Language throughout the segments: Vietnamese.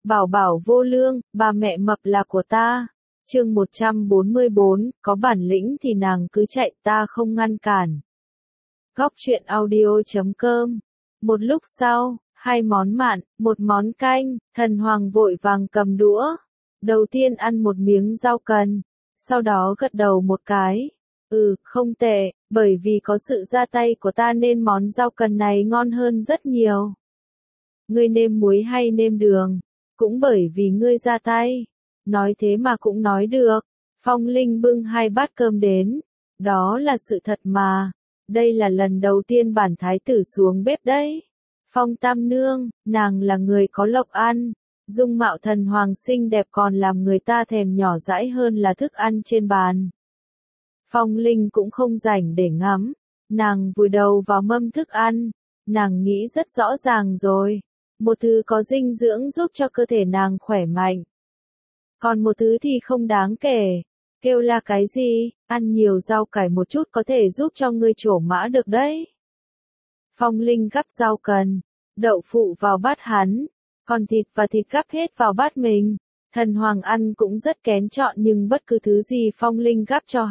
Bảo bảo vô lương, bà mẹ mập là của ta. Chương 144, có bản lĩnh thì nàng cứ chạy, ta không ngăn cản. Góc truyện audio.com. Một lúc sau, 2 món mặn, 1 món canh, Thần Hoàng vội vàng cầm đũa. Đầu tiên ăn một miếng rau cần, sau đó gật đầu một cái. Không tệ, bởi vì có sự ra tay của ta nên món rau cần này ngon hơn rất nhiều. Ngươi nêm muối hay nêm đường? Cũng bởi vì ngươi ra tay. Nói thế mà cũng nói được. Phong Linh bưng 2 bát cơm đến. Đó là sự thật mà. Đây là lần đầu tiên bản thái tử xuống bếp đấy. Phong Tam Nương, nàng là người có lộc ăn. Dung mạo Thần Hoàng xinh đẹp còn làm người ta thèm nhỏ dãi hơn là thức ăn trên bàn. Phong Linh cũng không rảnh để ngắm. Nàng vùi đầu vào mâm thức ăn. Nàng nghĩ rất rõ ràng rồi. Một thứ có dinh dưỡng giúp cho cơ thể nàng khỏe mạnh. Còn một thứ thì không đáng kể. Kêu là cái gì? Ăn nhiều rau cải một chút có thể giúp cho ngươi trổ mã được đấy. Phong Linh gắp rau cần, đậu phụ vào bát hắn. Còn thịt và thịt gắp hết vào bát mình. Thần Hoàng ăn cũng rất kén chọn nhưng bất cứ thứ gì Phong Linh gắp cho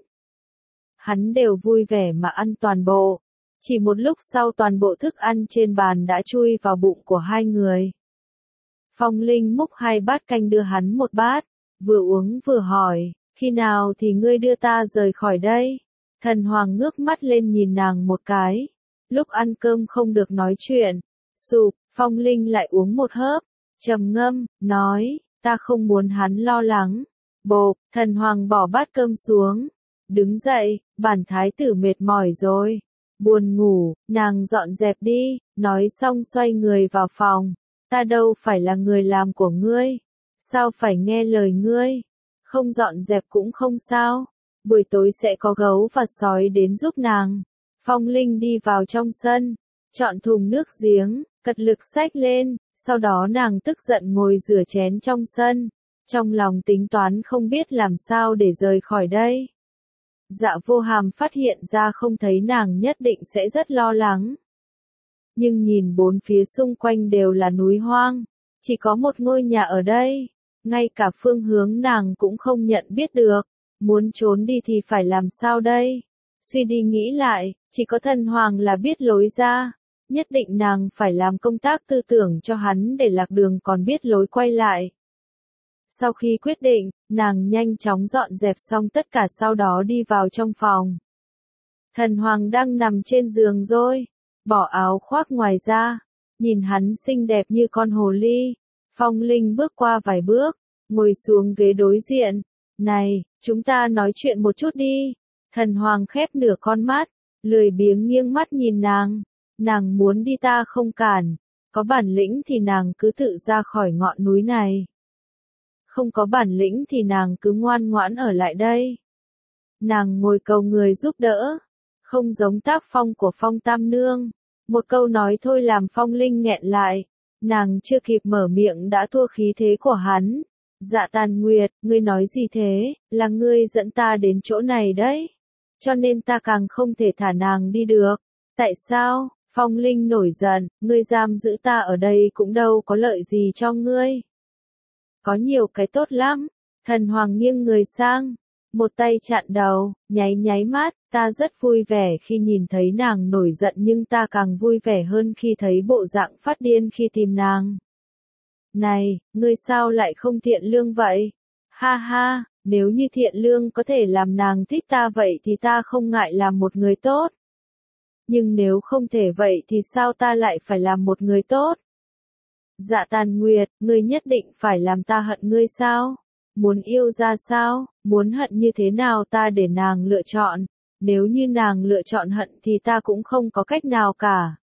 hắn đều vui vẻ mà ăn toàn bộ. Chỉ một lúc sau toàn bộ thức ăn trên bàn đã chui vào bụng của 2 người. Phong Linh múc 2 bát canh đưa hắn 1 bát, vừa uống vừa hỏi, khi nào thì ngươi đưa ta rời khỏi đây? Thần Hoàng ngước mắt lên nhìn nàng một cái. Lúc ăn cơm không được nói chuyện. Sụp, Phong Linh lại uống một hớp, trầm ngâm, nói, ta không muốn hắn lo lắng. Bộp, Thần Hoàng bỏ bát cơm xuống. Đứng dậy, bản thái tử mệt mỏi rồi. Buồn ngủ, nàng dọn dẹp đi, nói xong xoay người vào phòng. Ta đâu phải là người làm của ngươi. Sao phải nghe lời ngươi? Không dọn dẹp cũng không sao. Buổi tối sẽ có gấu và sói đến giúp nàng. Phong Linh đi vào trong sân, chọn thùng nước giếng, cật lực xách lên, sau đó nàng tức giận ngồi rửa chén trong sân. Trong lòng tính toán không biết làm sao để rời khỏi đây. Dạ Vô Hàm phát hiện ra không thấy nàng nhất định sẽ rất lo lắng. Nhưng nhìn bốn phía xung quanh đều là núi hoang, chỉ có một ngôi nhà ở đây, ngay cả phương hướng nàng cũng không nhận biết được, muốn trốn đi thì phải làm sao đây? Suy đi nghĩ lại, chỉ có Thần Hoàng là biết lối ra, nhất định nàng phải làm công tác tư tưởng cho hắn để lạc đường còn biết lối quay lại. Sau khi quyết định, nàng nhanh chóng dọn dẹp xong tất cả sau đó đi vào trong phòng. Thần Hoàng đang nằm trên giường rồi, bỏ áo khoác ngoài ra, nhìn hắn xinh đẹp như con hồ ly. Phong Linh bước qua vài bước, ngồi xuống ghế đối diện. Này, chúng ta nói chuyện một chút đi. Thần Hoàng khép nửa con mắt, lười biếng nghiêng mắt nhìn nàng. Nàng muốn đi ta không cản, có bản lĩnh thì nàng cứ tự ra khỏi ngọn núi này. Không có bản lĩnh thì nàng cứ ngoan ngoãn ở lại đây. Nàng ngồi cầu người giúp đỡ, không giống tác phong của Phong Tam Nương. Một câu nói thôi làm Phong Linh nghẹn lại, nàng chưa kịp mở miệng đã thua khí thế của hắn. Dạ Tàn Nguyệt, ngươi nói gì thế, là ngươi dẫn ta đến chỗ này đấy. Cho nên ta càng không thể thả nàng đi được. Tại sao? Phong Linh nổi giận, ngươi giam giữ ta ở đây cũng đâu có lợi gì cho ngươi. Có nhiều cái tốt lắm. Thần Hoàng nghiêng người sang, một tay chặn đầu, nháy mắt, ta rất vui vẻ khi nhìn thấy nàng nổi giận nhưng ta càng vui vẻ hơn khi thấy bộ dạng phát điên khi tìm nàng. Này, ngươi sao lại không thiện lương vậy? Ha ha, nếu như thiện lương có thể làm nàng thích ta vậy thì ta không ngại làm một người tốt. Nhưng nếu không thể vậy thì sao ta lại phải làm một người tốt? Dạ Tàn Nguyệt, ngươi nhất định phải làm ta hận ngươi sao? Muốn yêu ra sao? Muốn hận như thế nào ta để nàng lựa chọn? Nếu như nàng lựa chọn hận thì ta cũng không có cách nào cả.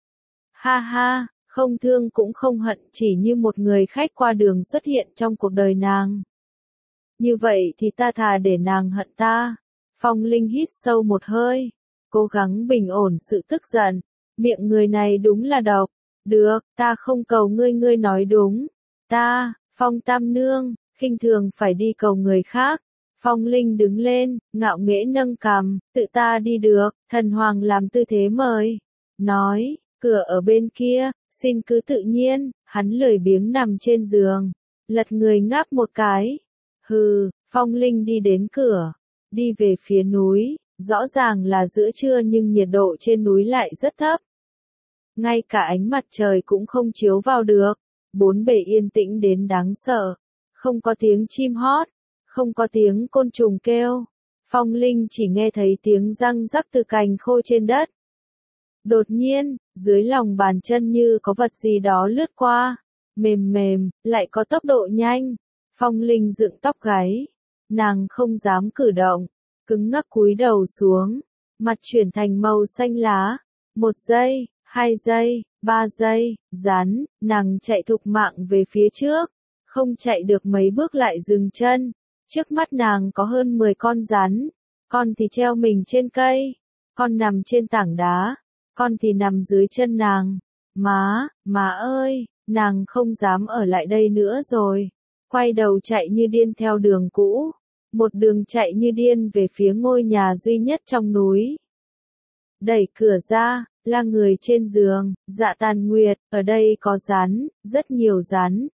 Ha ha, không thương cũng không hận, chỉ như một người khách qua đường xuất hiện trong cuộc đời nàng. Như vậy thì ta thà để nàng hận ta. Phong Linh hít sâu một hơi, cố gắng bình ổn sự tức giận. Miệng người này đúng là độc. Được, ta không cầu ngươi, ngươi nói đúng. Ta, Phong Tam Nương, khinh thường phải đi cầu người khác. Phong Linh đứng lên, ngạo nghễ nâng cằm, tự ta đi được. Thần Hoàng làm tư thế mời. Nói, cửa ở bên kia, Xin cứ tự nhiên, hắn lười biếng nằm trên giường, lật người ngáp một cái. Hừ, Phong Linh đi đến cửa, đi về phía núi, rõ ràng là giữa trưa nhưng nhiệt độ trên núi lại rất thấp. Ngay cả ánh mặt trời cũng không chiếu vào được, bốn bề yên tĩnh đến đáng sợ, không có tiếng chim hót, không có tiếng côn trùng kêu. Phong Linh chỉ nghe thấy tiếng răng rắc từ cành khô trên đất. Đột nhiên, dưới lòng bàn chân như có vật gì đó lướt qua, mềm mềm, lại có tốc độ nhanh. Phong Linh dựng tóc gáy, nàng không dám cử động, cứng ngắc cúi đầu xuống, mặt chuyển thành màu xanh lá. 1 giây, 2 giây, 3 giây, rắn, nàng chạy thục mạng về phía trước, không chạy được mấy bước lại dừng chân. Trước mắt nàng có hơn 10 con rắn, con thì treo mình trên cây, con nằm trên tảng đá, con thì nằm dưới chân nàng. Má ơi, nàng không dám ở lại đây nữa rồi. Quay đầu chạy như điên theo đường cũ, một đường chạy như điên về phía ngôi nhà duy nhất trong núi. Đẩy cửa ra, là người trên giường. Dạ Tàn Nguyệt, ở đây có rắn, rất nhiều rắn.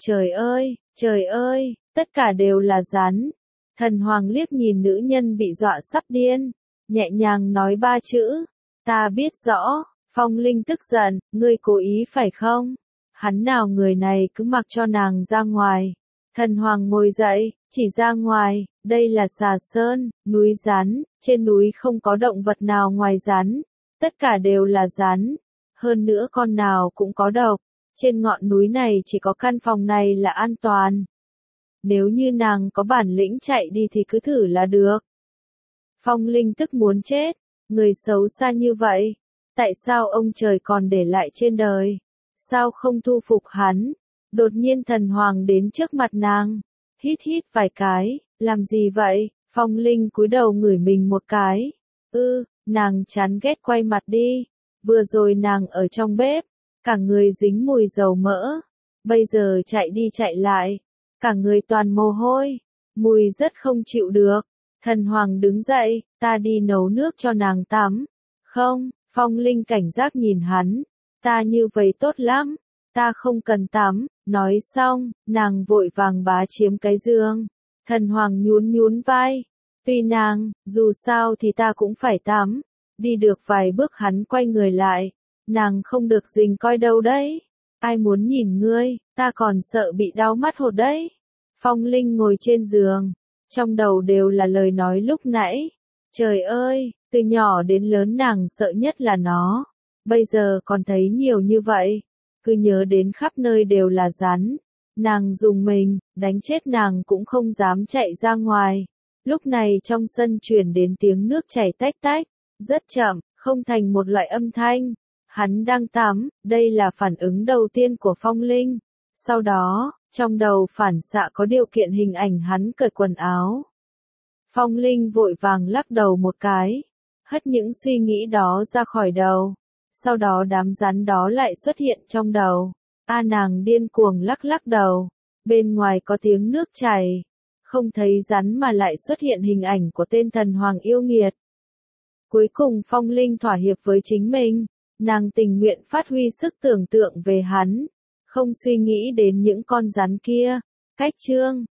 Trời ơi, tất cả đều là rắn. Thần Hoàng liếc nhìn nữ nhân bị dọa sắp điên, nhẹ nhàng nói 3 chữ. Ta biết rõ. Phong Linh tức giận, ngươi cố ý phải không? Hắn nào người này cứ mặc cho nàng ra ngoài. Thần Hoàng ngồi dậy, chỉ ra ngoài, đây là Xà Sơn, núi rắn, trên núi không có động vật nào ngoài rắn, tất cả đều là rắn, hơn nữa con nào cũng có độc, trên ngọn núi này chỉ có căn phòng này là an toàn. Nếu như nàng có bản lĩnh chạy đi thì cứ thử là được. Phong Linh tức muốn chết, người xấu xa như vậy, tại sao ông trời còn để lại trên đời? Sao không thu phục hắn? Đột nhiên Thần Hoàng đến trước mặt nàng, hít vài cái, làm gì vậy? Phong Linh cúi đầu ngửi mình một cái. Nàng chán ghét quay mặt đi. Vừa rồi nàng ở trong bếp, cả người dính mùi dầu mỡ. Bây giờ chạy đi chạy lại, cả người toàn mồ hôi, mùi rất không chịu được. Thần Hoàng đứng dậy, ta đi nấu nước cho nàng tắm. Không, Phong Linh cảnh giác nhìn hắn, ta như vậy tốt lắm, ta không cần tắm. Nói xong, nàng vội vàng bá chiếm cái giường. Thần Hoàng nhún vai, tùy nàng, dù sao thì ta cũng phải tắm. Đi được vài bước hắn quay người lại, nàng không được rình coi đâu đấy. Ai muốn nhìn ngươi, ta còn sợ bị đau mắt hột đấy. Phong Linh ngồi trên giường, trong đầu đều là lời nói lúc nãy. Trời ơi, từ nhỏ đến lớn nàng sợ nhất là nó. Bây giờ còn thấy nhiều như vậy, cứ nhớ đến khắp nơi đều là rắn. Nàng dùng mình, đánh chết nàng cũng không dám chạy ra ngoài. Lúc này trong sân truyền đến tiếng nước chảy tách tách, rất chậm, không thành một loại âm thanh. Hắn đang tắm, đây là phản ứng đầu tiên của Phong Linh. Sau đó, trong đầu phản xạ có điều kiện hình ảnh hắn cởi quần áo. Phong Linh vội vàng lắc đầu một cái, hất những suy nghĩ đó ra khỏi đầu. Sau đó đám rắn đó lại xuất hiện trong đầu. Nàng điên cuồng lắc đầu. Bên ngoài có tiếng nước chảy. Không thấy rắn mà lại xuất hiện hình ảnh của tên thần hoàng yêu nghiệt. Cuối cùng Phong Linh thỏa hiệp với chính mình. Nàng tình nguyện phát huy sức tưởng tượng về hắn. Không suy nghĩ đến những con rắn kia. Cách chương